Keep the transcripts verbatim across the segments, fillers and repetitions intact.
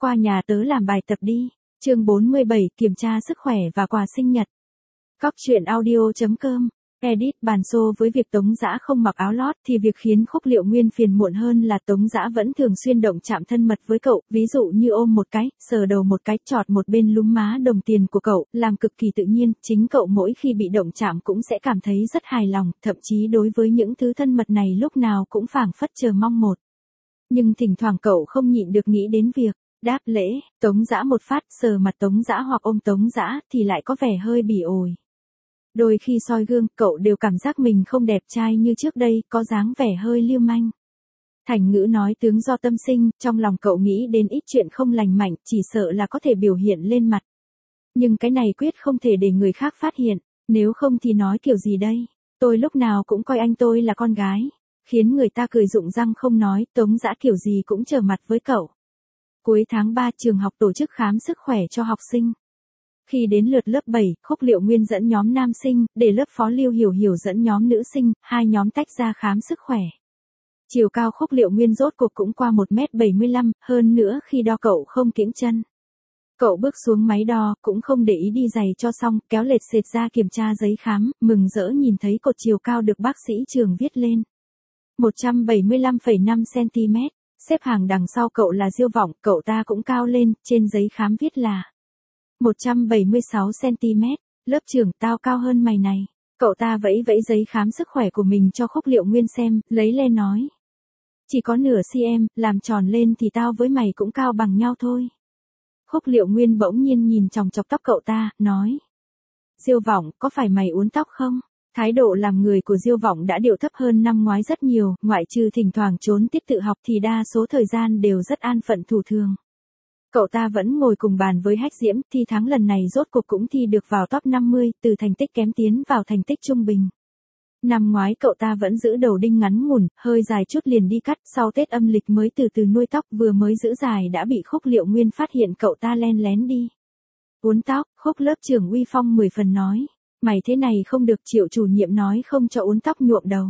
qua nhà tớ làm bài tập đi. Chương bốn mươi bảy, kiểm tra sức khỏe và quà sinh nhật. Cóc truyện audio chấm com. Edit bàn xô với việc Tống Dã không mặc áo lót thì việc khiến Khúc Liệu Nguyên phiền muộn hơn là Tống Dã vẫn thường xuyên động chạm thân mật với cậu, ví dụ như ôm một cái, sờ đầu một cái, chọt một bên lúm má đồng tiền của cậu, làm cực kỳ tự nhiên, chính cậu mỗi khi bị động chạm cũng sẽ cảm thấy rất hài lòng, thậm chí đối với những thứ thân mật này lúc nào cũng phảng phất chờ mong một. Nhưng thỉnh thoảng cậu không nhịn được nghĩ đến việc đáp lễ, Tống Dã một phát, sờ mặt Tống Dã hoặc ôm Tống Dã thì lại có vẻ hơi bỉ ổi. Đôi khi soi gương, cậu đều cảm giác mình không đẹp trai như trước đây, có dáng vẻ hơi lưu manh. Thành ngữ nói tướng do tâm sinh, trong lòng cậu nghĩ đến ít chuyện không lành mạnh, chỉ sợ là có thể biểu hiện lên mặt. Nhưng cái này quyết không thể để người khác phát hiện, nếu không thì nói kiểu gì đây? Tôi lúc nào cũng coi anh tôi là con gái, khiến người ta cười rụng răng không nói, Tống Dã kiểu gì cũng trở mặt với cậu. Cuối tháng ba, trường học tổ chức khám sức khỏe cho học sinh. Khi đến lượt lớp bảy, Khúc Liệu Nguyên dẫn nhóm nam sinh, để lớp phó Lưu Hiểu Hiểu dẫn nhóm nữ sinh, hai nhóm tách ra khám sức khỏe. Chiều cao Khúc Liệu Nguyên rốt cuộc cũng qua một mét bảy mươi lăm, hơn nữa khi đo cậu không kiễng chân. Cậu bước xuống máy đo, cũng không để ý đi giày cho xong, kéo lệch sệt ra kiểm tra giấy khám, mừng rỡ nhìn thấy cột chiều cao được bác sĩ trường viết lên. một trăm bảy mươi lăm phẩy năm xăng-ti-mét, xếp hàng đằng sau cậu là Diêu Vọng, cậu ta cũng cao lên, trên giấy khám viết là một trăm bảy mươi sáu xăng-ti-mét, lớp trưởng tao cao hơn mày này. Cậu ta vẫy vẫy giấy khám sức khỏe của mình cho Khúc Liệu Nguyên xem, lấy lên nói. Chỉ có nửa cm, làm tròn lên thì tao với mày cũng cao bằng nhau thôi. Khúc Liệu Nguyên bỗng nhiên nhìn chòng chọc tóc cậu ta, nói. Diêu Vọng, có phải mày uốn tóc không? Thái độ làm người của Diêu Vọng đã điệu thấp hơn năm ngoái rất nhiều, ngoại trừ thỉnh thoảng trốn tiết tự học thì đa số thời gian đều rất an phận thủ thường. Cậu ta vẫn ngồi cùng bàn với Hách Diễm, thi tháng lần này rốt cuộc cũng thi được vào top năm mươi, từ thành tích kém tiến vào thành tích trung bình. Năm ngoái cậu ta vẫn giữ đầu đinh ngắn ngủn, hơi dài chút liền đi cắt, sau Tết âm lịch mới từ từ nuôi tóc, vừa mới giữ dài đã bị Khúc Liệu Nguyên phát hiện cậu ta len lén đi. Uốn tóc, Khúc lớp trưởng uy phong mười phần nói, mày thế này không được, Triệu chủ nhiệm nói không cho uốn tóc nhuộm đầu.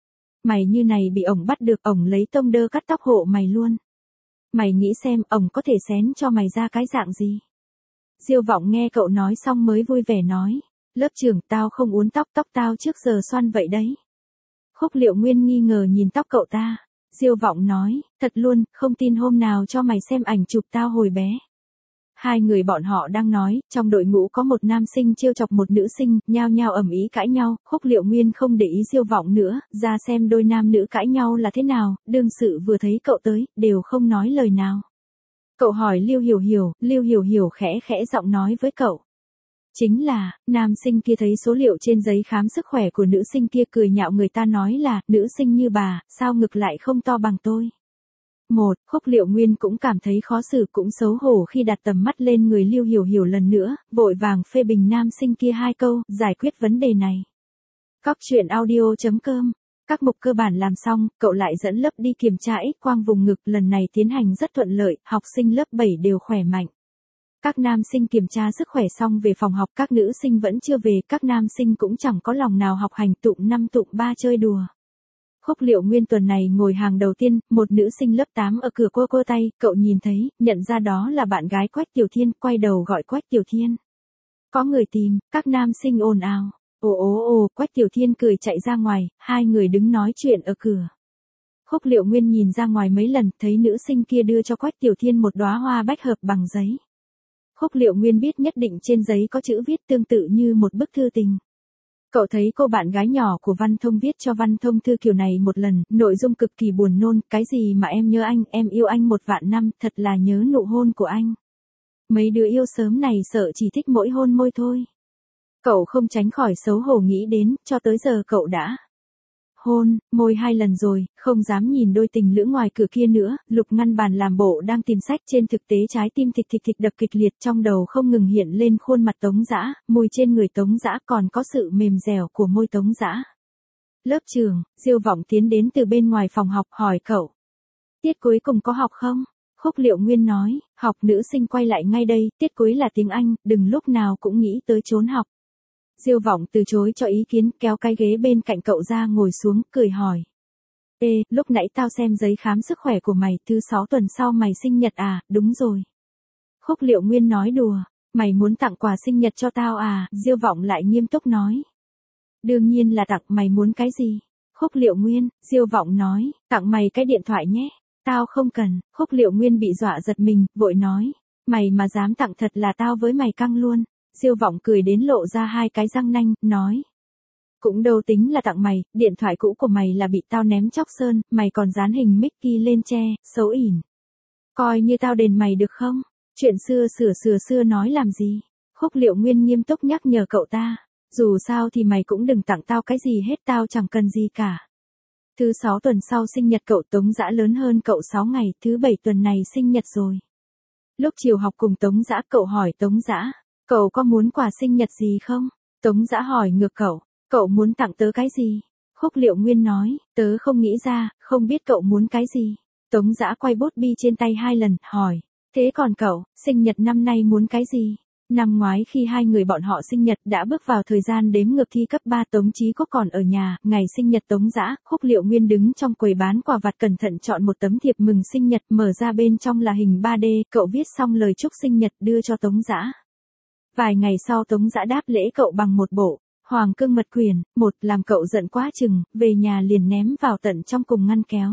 Mày như này bị ổng bắt được, ổng lấy tông đơ cắt tóc hộ mày luôn. Mày nghĩ xem, ổng có thể xén cho mày ra cái dạng gì? Diêu Vọng nghe cậu nói xong mới vui vẻ nói, lớp trưởng tao không uốn tóc, tóc tao trước giờ xoăn vậy đấy. Khúc Liệu Nguyên nghi ngờ nhìn tóc cậu ta. Diêu Vọng nói, thật luôn, không tin hôm nào cho mày xem ảnh chụp tao hồi bé. Hai người bọn họ đang nói, trong đội ngũ có một nam sinh trêu chọc một nữ sinh, nhao nhao ầm ĩ cãi nhau, Khúc Liệu Nguyên không để ý Diêu Vọng nữa, ra xem đôi nam nữ cãi nhau là thế nào, đương sự vừa thấy cậu tới, đều không nói lời nào. Cậu hỏi Lưu Hiểu Hiểu, Lưu Hiểu Hiểu khẽ khẽ giọng nói với cậu. Chính là, nam sinh kia thấy số liệu trên giấy khám sức khỏe của nữ sinh kia cười nhạo người ta nói là, nữ sinh như bà, sao ngực lại không to bằng tôi. Một, Khúc Liệu Nguyên cũng cảm thấy khó xử cũng xấu hổ khi đặt tầm mắt lên người Lưu Hiểu Hiểu lần nữa, vội vàng phê bình nam sinh kia hai câu, giải quyết vấn đề này. Cóc truyện audio chấm com. Các mục cơ bản làm xong, cậu lại dẫn lớp đi kiểm tra X-quang vùng ngực, lần này tiến hành rất thuận lợi, học sinh lớp bảy đều khỏe mạnh. Các nam sinh kiểm tra sức khỏe xong về phòng học, các nữ sinh vẫn chưa về, các nam sinh cũng chẳng có lòng nào học hành, tụng năm tụng ba chơi đùa. Khúc Liệu Nguyên tuần này ngồi hàng đầu tiên, một nữ sinh lớp tám ở cửa cô cô tay, cậu nhìn thấy, nhận ra đó là bạn gái Quách Tiểu Thiên, quay đầu gọi Quách Tiểu Thiên. Có người tìm, các nam sinh ồn ào. Ồ ồ ồ, Quách Tiểu Thiên cười chạy ra ngoài, hai người đứng nói chuyện ở cửa. Khúc Liệu Nguyên nhìn ra ngoài mấy lần, thấy nữ sinh kia đưa cho Quách Tiểu Thiên một đóa hoa bách hợp bằng giấy. Khúc Liệu Nguyên biết nhất định trên giấy có chữ viết tương tự như một bức thư tình. Cậu thấy cô bạn gái nhỏ của Văn Thông viết cho Văn Thông thư kiểu này một lần, nội dung cực kỳ buồn nôn, cái gì mà em nhớ anh, em yêu anh một vạn năm, thật là nhớ nụ hôn của anh. Mấy đứa yêu sớm này sợ chỉ thích mỗi hôn môi thôi. Cậu không tránh khỏi xấu hổ nghĩ đến, cho tới giờ cậu đã hôn, môi hai lần rồi, không dám nhìn đôi tình lữ ngoài cửa kia nữa, Lục ngăn bàn làm bộ đang tìm sách, trên thực tế trái tim thịch thịch thịch đập kịch liệt, trong đầu không ngừng hiện lên khuôn mặt Tống Dã, mùi trên người Tống Dã, còn có sự mềm dẻo của môi Tống Dã. Lớp trưởng, Diêu Vọng tiến đến từ bên ngoài phòng học hỏi cậu. Tiết cuối cùng có học không? Khúc Liệu Nguyên nói, học. Nữ sinh quay lại ngay đây, tiết cuối là tiếng Anh, đừng lúc nào cũng nghĩ tới trốn học. Diêu Vọng từ chối cho ý kiến, kéo cái ghế bên cạnh cậu ra ngồi xuống, cười hỏi. Ê, lúc nãy tao xem giấy khám sức khỏe của mày, thứ sáu tuần sau mày sinh nhật à, đúng rồi. Khúc Liệu Nguyên nói đùa, mày muốn tặng quà sinh nhật cho tao à, Diêu Vọng lại nghiêm túc nói. Đương nhiên là tặng, mày muốn cái gì? Khúc Liệu Nguyên, Diêu Vọng nói, tặng mày cái điện thoại nhé. Tao không cần, Khúc Liệu Nguyên bị dọa giật mình, vội nói, mày mà dám tặng thật là tao với mày căng luôn. Diêu Vọng cười đến lộ ra hai cái răng nanh, nói. Cũng đâu tính là tặng mày, điện thoại cũ của mày là bị tao ném chóc sơn, mày còn dán hình Mickey lên che, xấu ỉn. Coi như tao đền mày được không? Chuyện xưa sửa sửa xưa nói làm gì? Khúc Liệu Nguyên nghiêm túc nhắc nhở cậu ta. Dù sao thì mày cũng đừng tặng tao cái gì hết, tao chẳng cần gì cả. Thứ sáu tuần sau sinh nhật cậu, Tống Dã lớn hơn cậu sáu ngày, thứ bảy tuần này sinh nhật rồi. Lúc chiều học cùng Tống Dã, cậu hỏi Tống Dã, cậu có muốn quà sinh nhật gì không? Tống Dã hỏi ngược cậu, cậu muốn tặng tớ cái gì? Khúc Liệu Nguyên nói, tớ không nghĩ ra, không biết cậu muốn cái gì. Tống Dã quay bút bi trên tay hai lần, hỏi, thế còn cậu, sinh nhật năm nay muốn cái gì? Năm ngoái khi hai người bọn họ sinh nhật đã bước vào thời gian đếm ngược thi cấp ba, Tống Chí Quốc còn ở nhà, ngày sinh nhật Tống Dã, Khúc Liệu Nguyên đứng trong quầy bán quà vặt cẩn thận chọn một tấm thiệp mừng sinh nhật, mở ra bên trong là hình ba D, cậu viết xong lời chúc sinh nhật đưa cho Tống Dã. Vài ngày sau Tống Dã đáp lễ cậu bằng một bộ Hoàng Cương Mật Quyển, một làm cậu giận quá chừng, về nhà liền ném vào tận trong cùng ngăn kéo.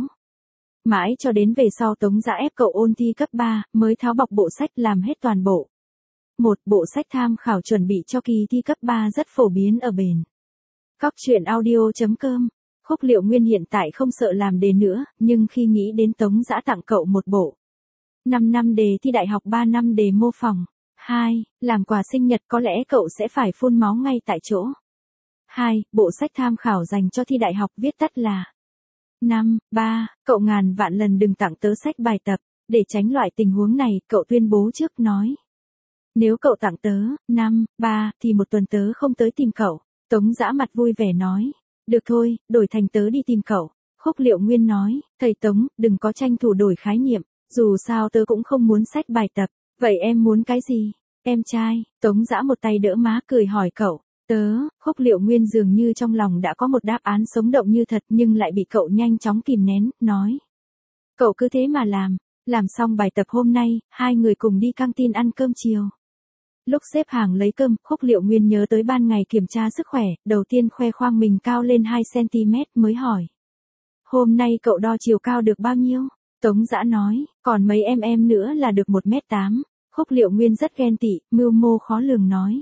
Mãi cho đến về sau Tống Dã ép cậu ôn thi cấp ba, mới tháo bọc bộ sách làm hết toàn bộ. Một bộ sách tham khảo chuẩn bị cho kỳ thi cấp ba rất phổ biến ở bền. Cóc truyện audio chấm com. Khúc Liệu Nguyên hiện tại không sợ làm đề nữa, nhưng khi nghĩ đến Tống Dã tặng cậu một bộ năm năm đề thi đại học, ba năm đề mô phỏng. hai. Làm quà sinh nhật có lẽ cậu sẽ phải phun máu ngay tại chỗ. hai. Bộ sách tham khảo dành cho thi đại học viết tắt là năm. ba. Cậu ngàn vạn lần đừng tặng tớ sách bài tập, để tránh loại tình huống này, cậu tuyên bố trước nói. Nếu cậu tặng tớ năm. ba thì một tuần tớ không tới tìm cậu. Tống Dã mặt vui vẻ nói. Được thôi, đổi thành tớ đi tìm cậu. Khúc Liệu Nguyên nói, thầy Tống, đừng có tranh thủ đổi khái niệm, dù sao tớ cũng không muốn sách bài tập. Vậy em muốn cái gì? Em trai. Tống Dã một tay đỡ má cười hỏi cậu. Tớ, Khúc Liệu Nguyên dường như trong lòng đã có một đáp án sống động như thật nhưng lại bị cậu nhanh chóng kìm nén, nói. Cậu cứ thế mà làm. Làm xong bài tập hôm nay, hai người cùng đi căng tin ăn cơm chiều. Lúc xếp hàng lấy cơm, Khúc Liệu Nguyên nhớ tới ban ngày kiểm tra sức khỏe, đầu tiên khoe khoang mình cao lên hai xăng ti mét mới hỏi. Hôm nay cậu đo chiều cao được bao nhiêu? Tống Dã nói, còn mấy em em nữa là được một mét tám. Khúc Liệu Nguyên rất ghen tị, mưu mô khó lường nói.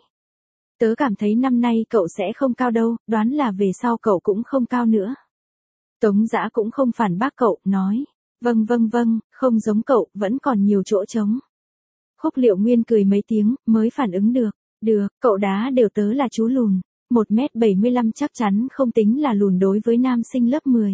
Tớ cảm thấy năm nay cậu sẽ không cao đâu, đoán là về sau cậu cũng không cao nữa. Tống Dã cũng không phản bác cậu, nói. Vâng vâng vâng, không giống cậu, vẫn còn nhiều chỗ trống. Khúc Liệu Nguyên cười mấy tiếng, mới phản ứng được. Được, cậu đá đều tớ là chú lùn. một mét bảy mươi lăm chắc chắn không tính là lùn đối với nam sinh lớp mười.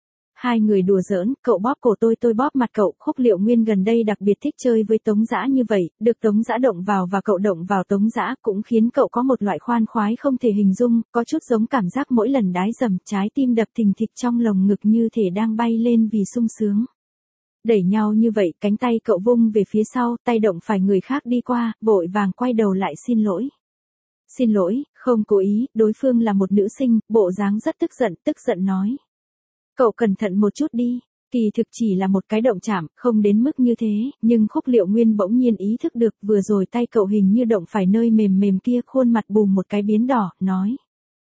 Hai người đùa giỡn, cậu bóp cổ tôi tôi bóp mặt cậu. Khúc Liệu Nguyên gần đây đặc biệt thích chơi với Tống Dã như vậy, được Tống Dã động vào và cậu động vào Tống Dã cũng khiến cậu có một loại khoan khoái không thể hình dung, có chút giống cảm giác mỗi lần đái dầm, trái tim đập thình thịch trong lồng ngực như thể đang bay lên vì sung sướng. Đẩy nhau như vậy, cánh tay cậu vung về phía sau, tay động phải người khác đi qua, vội vàng quay đầu lại xin lỗi. Xin lỗi, không cố ý, đối phương là một nữ sinh, bộ dáng rất tức giận, tức giận nói. Cậu cẩn thận một chút đi, kỳ thực chỉ là một cái động chạm, không đến mức như thế, nhưng Khúc Liệu Nguyên bỗng nhiên ý thức được vừa rồi tay cậu hình như động phải nơi mềm mềm kia, khuôn mặt bùm một cái biến đỏ, nói.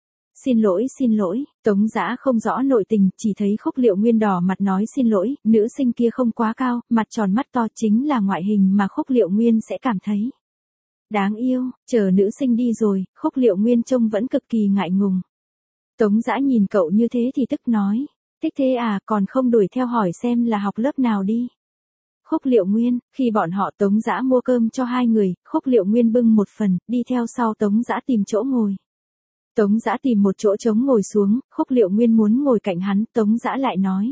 Xin lỗi xin lỗi, Tống Dã không rõ nội tình, chỉ thấy Khúc Liệu Nguyên đỏ mặt nói xin lỗi, nữ sinh kia không quá cao, mặt tròn mắt to chính là ngoại hình mà Khúc Liệu Nguyên sẽ cảm thấy đáng yêu. Chờ nữ sinh đi rồi, Khúc Liệu Nguyên trông vẫn cực kỳ ngại ngùng. Tống Dã nhìn cậu như thế thì tức nói, thích thế à, còn không đuổi theo hỏi xem là học lớp nào đi. Khúc Liệu Nguyên, khi bọn họ Tống Dã mua cơm cho hai người, Khúc Liệu Nguyên bưng một phần, đi theo sau Tống Dã tìm chỗ ngồi. Tống Dã tìm một chỗ trống ngồi xuống, Khúc Liệu Nguyên muốn ngồi cạnh hắn, Tống Dã lại nói.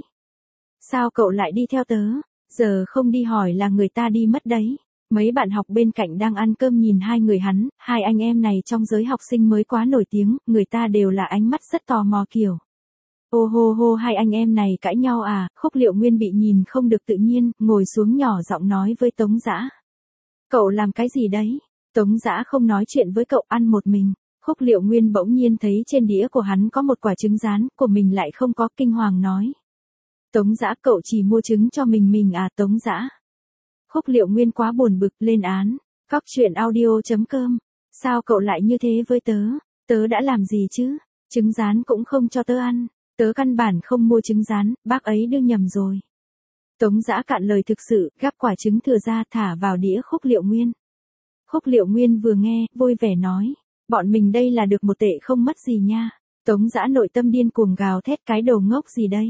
Sao cậu lại đi theo tớ? Giờ không đi hỏi là người ta đi mất đấy. Mấy bạn học bên cạnh đang ăn cơm nhìn hai người hắn, hai anh em này trong giới học sinh mới quá nổi tiếng, người ta đều là ánh mắt rất tò mò kiểu. Ô hô hô, hai anh em này cãi nhau à? Khúc Liệu Nguyên bị nhìn không được tự nhiên, ngồi xuống nhỏ giọng nói với Tống Dã. Cậu làm cái gì đấy? Tống Dã không nói chuyện với cậu, ăn một mình. Khúc Liệu Nguyên bỗng nhiên thấy trên đĩa của hắn có một quả trứng rán, của mình lại không có, kinh hoàng nói. Tống Dã, cậu chỉ mua trứng cho mình mình à? Tống Dã. Khúc Liệu Nguyên quá buồn bực, lên án. Cóc truyện audio chấm com. Sao cậu lại như thế với tớ? Tớ đã làm gì chứ? Trứng rán cũng không cho tớ ăn. Tớ căn bản không mua trứng rán, bác ấy đưa nhầm rồi. Tống Dã cạn lời thực sự, gắp quả trứng thừa ra thả vào đĩa Khúc Liệu Nguyên. Khúc Liệu Nguyên vừa nghe, vui vẻ nói. Bọn mình đây là được một tệ không mất gì nha. Tống Dã nội tâm điên cuồng gào thét, cái đầu ngốc gì đây?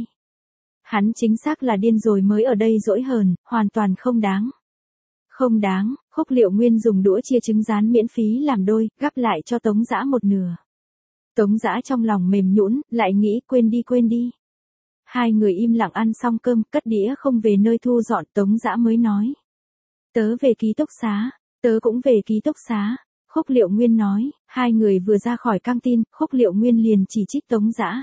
Hắn chính xác là điên rồi mới ở đây dỗi hờn, hoàn toàn không đáng. Không đáng, Khúc Liệu Nguyên dùng đũa chia trứng rán miễn phí làm đôi, gắp lại cho Tống Dã một nửa. Tống Dã trong lòng mềm nhũn, lại nghĩ quên đi quên đi. Hai người im lặng ăn xong cơm, cất đĩa không về nơi thu dọn, Tống Dã mới nói. Tớ về ký túc xá, tớ cũng về ký túc xá. Khúc Liệu Nguyên nói, hai người vừa ra khỏi căng tin, Khúc Liệu Nguyên liền chỉ trích Tống Dã.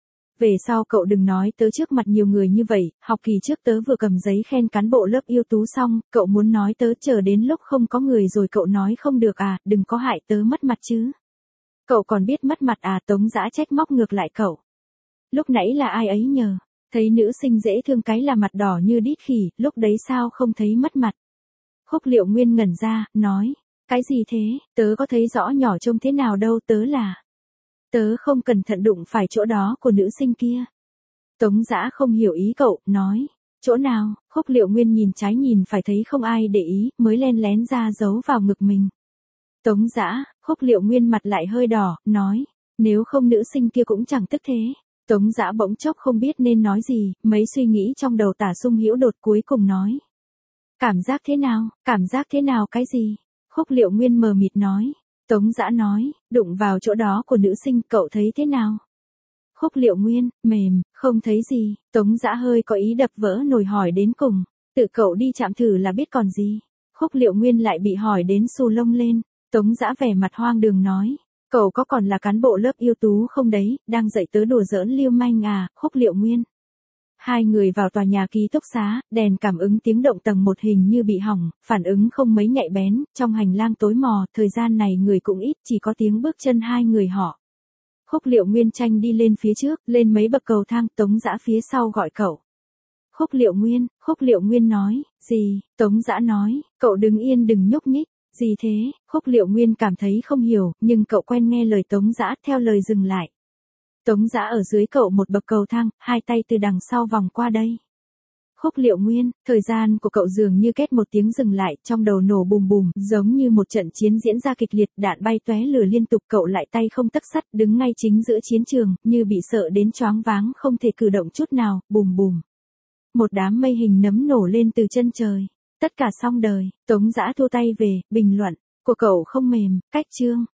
Về sau cậu đừng nói tớ trước mặt nhiều người như vậy, học kỳ trước tớ vừa cầm giấy khen cán bộ lớp ưu tú xong, cậu muốn nói tớ chờ đến lúc không có người rồi cậu nói không được à, đừng có hại tớ mất mặt chứ. Cậu còn biết mất mặt à? Tống Dã trách móc ngược lại cậu. Lúc nãy là ai ấy nhờ? Thấy nữ sinh dễ thương cái là mặt đỏ như đít khỉ, lúc đấy sao không thấy mất mặt? Khúc Liệu Nguyên ngẩn ra, nói, cái gì thế, tớ có thấy rõ nhỏ trông thế nào đâu, tớ là... Tớ không cẩn thận đụng phải chỗ đó của nữ sinh kia. Tống Dã không hiểu ý cậu, nói, chỗ nào? Khúc Liệu Nguyên nhìn trái nhìn phải thấy không ai để ý, mới len lén ra giấu vào ngực mình. Tống Dã, Khúc Liệu Nguyên mặt lại hơi đỏ, nói, nếu không nữ sinh kia cũng chẳng tức thế. Tống Dã bỗng chốc không biết nên nói gì, mấy suy nghĩ trong đầu tả sung hữu đột cuối cùng nói. Cảm giác thế nào, cảm giác thế nào cái gì? Khúc Liệu Nguyên mờ mịt nói. Tống Dã nói, đụng vào chỗ đó của nữ sinh, cậu thấy thế nào? Khúc Liệu Nguyên, mềm, không thấy gì. Tống Dã hơi có ý đập vỡ nồi hỏi đến cùng. Tự cậu đi chạm thử là biết còn gì. Khúc Liệu Nguyên lại bị hỏi đến xù lông lên. Tống Dã vẻ mặt hoang đường nói. Cậu có còn là cán bộ lớp ưu tú không đấy, đang dạy tớ đùa giỡn lưu manh à? Khúc Liệu Nguyên. Hai người vào tòa nhà ký túc xá, đèn cảm ứng tiếng động tầng một hình như bị hỏng, phản ứng không mấy nhạy bén, trong hành lang tối mò, thời gian này người cũng ít, chỉ có tiếng bước chân hai người họ. Khúc Liệu Nguyên tranh đi lên phía trước, lên mấy bậc cầu thang, Tống Dã phía sau gọi cậu. Khúc Liệu Nguyên, Khúc Liệu Nguyên nói, gì? Tống Dã nói, cậu đứng yên đừng nhúc nhích. Gì thế? Khúc Liệu Nguyên cảm thấy không hiểu, nhưng cậu quen nghe lời Tống Dã, theo lời dừng lại. Tống Dã ở dưới cậu một bậc cầu thang, hai tay từ đằng sau vòng qua đây. Khúc Liệu Nguyên, thời gian của cậu dường như két một tiếng dừng lại, trong đầu nổ bùm bùm, giống như một trận chiến diễn ra kịch liệt, đạn bay tóe lửa liên tục, cậu lại tay không tấc sắt, đứng ngay chính giữa chiến trường, như bị sợ đến choáng váng, không thể cử động chút nào, bùm bùm. Một đám mây hình nấm nổ lên từ chân trời. Tất cả xong đời, Tống Dã thu tay về, bình luận, của cậu không mềm, cách chương.